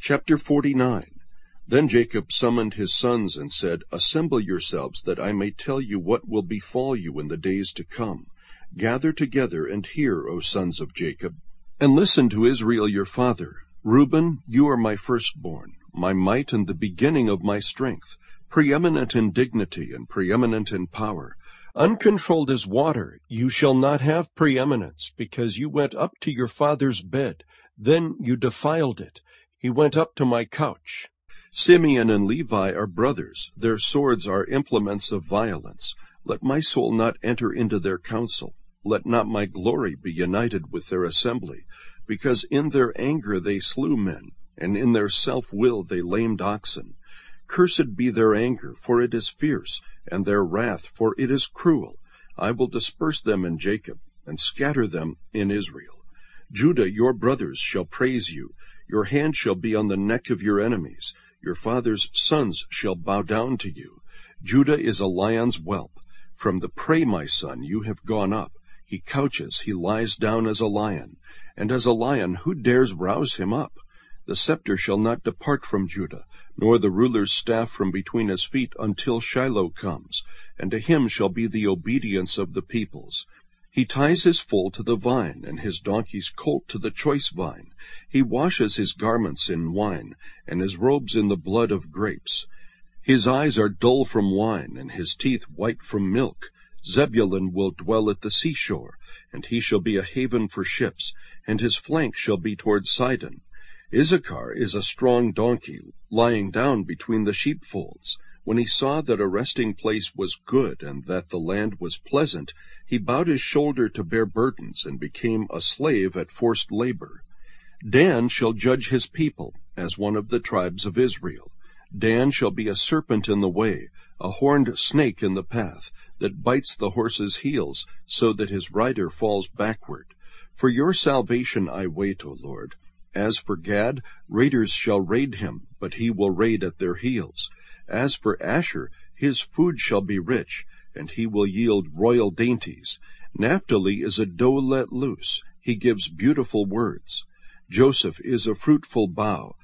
Chapter 49. Then Jacob summoned his sons and said, Assemble yourselves, that I may tell you what will befall you in the days to come. Gather together and hear, O sons of Jacob, and listen to Israel your father. Reuben, you are my firstborn, my might and the beginning of my strength, preeminent in dignity and preeminent in power. Uncontrolled as water, you shall not have preeminence, because you went up to your father's bed. Then you defiled it. He went up to my couch. Simeon and Levi are brothers. Their swords are implements of violence. Let my soul not enter into their counsel. Let not my glory be united with their assembly. Because in their anger they slew men, and in their self-will they lamed oxen. Cursed be their anger, for it is fierce, and their wrath, for it is cruel. I will disperse them in Jacob, and scatter them in Israel. Judah, your brothers shall praise you. Your hand shall be on the neck of your enemies. Your father's sons shall bow down to you. Judah is a lion's whelp. From the prey, my son, you have gone up. He couches, he lies down as a lion. And as a lion, who dares rouse him up? The scepter shall not depart from Judah, nor the ruler's staff from between his feet, until Shiloh comes, and to him shall be the obedience of the peoples. He ties his foal to the vine, and his donkey's colt to the choice vine. He washes his garments in wine, and his robes in the blood of grapes. His eyes are dull from wine, and his teeth white from milk. Zebulun will dwell at the seashore, and he shall be a haven for ships, and his flank shall be toward Sidon. Issachar is a strong donkey, lying down between the sheepfolds. When he saw that a resting place was good, and that the land was pleasant, he bowed his shoulder to bear burdens, and became a slave at forced labor. Dan shall judge his people, as one of the tribes of Israel. Dan shall be a serpent in the way, a horned snake in the path, that bites the horse's heels, so that his rider falls backward. For your salvation I wait, O Lord. As for Gad, raiders shall raid him, but he will raid at their heels. As for Asher, his food shall be rich, and he will yield royal dainties. Naphtali is a doe let loose. He gives beautiful words. Joseph is a fruitful bough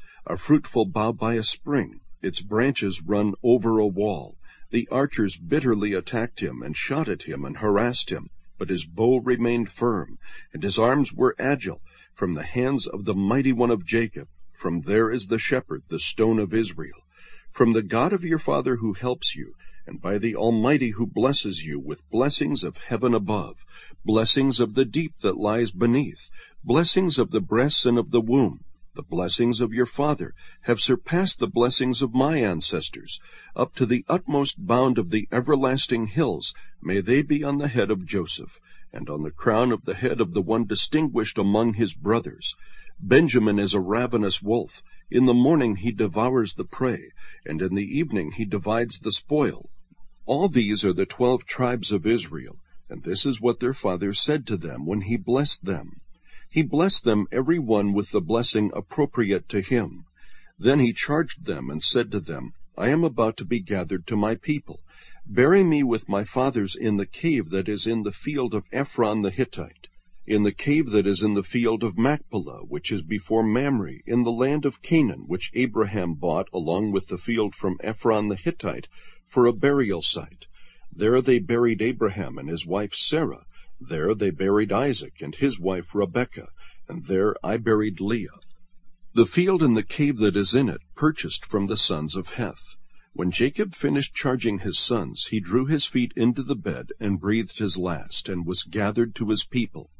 by a spring. Its branches run over a wall. The archers bitterly attacked him, and shot at him, and harassed him. But his bow remained firm, and his arms were agile, from the hands of the mighty one of Jacob. From there is the shepherd, the stone of Israel. From the God of your father who helps you, and by the Almighty who blesses you with blessings of heaven above, blessings of the deep that lies beneath, blessings of the breasts and of the womb. The blessings of your father have surpassed the blessings of my ancestors. Up to the utmost bound of the everlasting hills may they be on the head of Joseph, and on the crown of the head of the one distinguished among his brothers. Benjamin is a ravenous wolf. In the morning he devours the prey, and in the evening he divides the spoil. All these are the 12 tribes of Israel, and this is what their father said to them when he blessed them. He blessed them every one with the blessing appropriate to him. Then he charged them and said to them, I am about to be gathered to my people. Bury me with my fathers in the cave that is in the field of Ephron the Hittite, in the cave that is in the field of Machpelah, which is before Mamre, in the land of Canaan, which Abraham bought along with the field from Ephron the Hittite for a burial site. There they buried Abraham and his wife Sarah. There they buried Isaac and his wife Rebekah, and there I buried Leah. The field and the cave that is in it purchased from the sons of Heth. When Jacob finished charging his sons, he drew his feet into the bed and breathed his last, and was gathered to his people.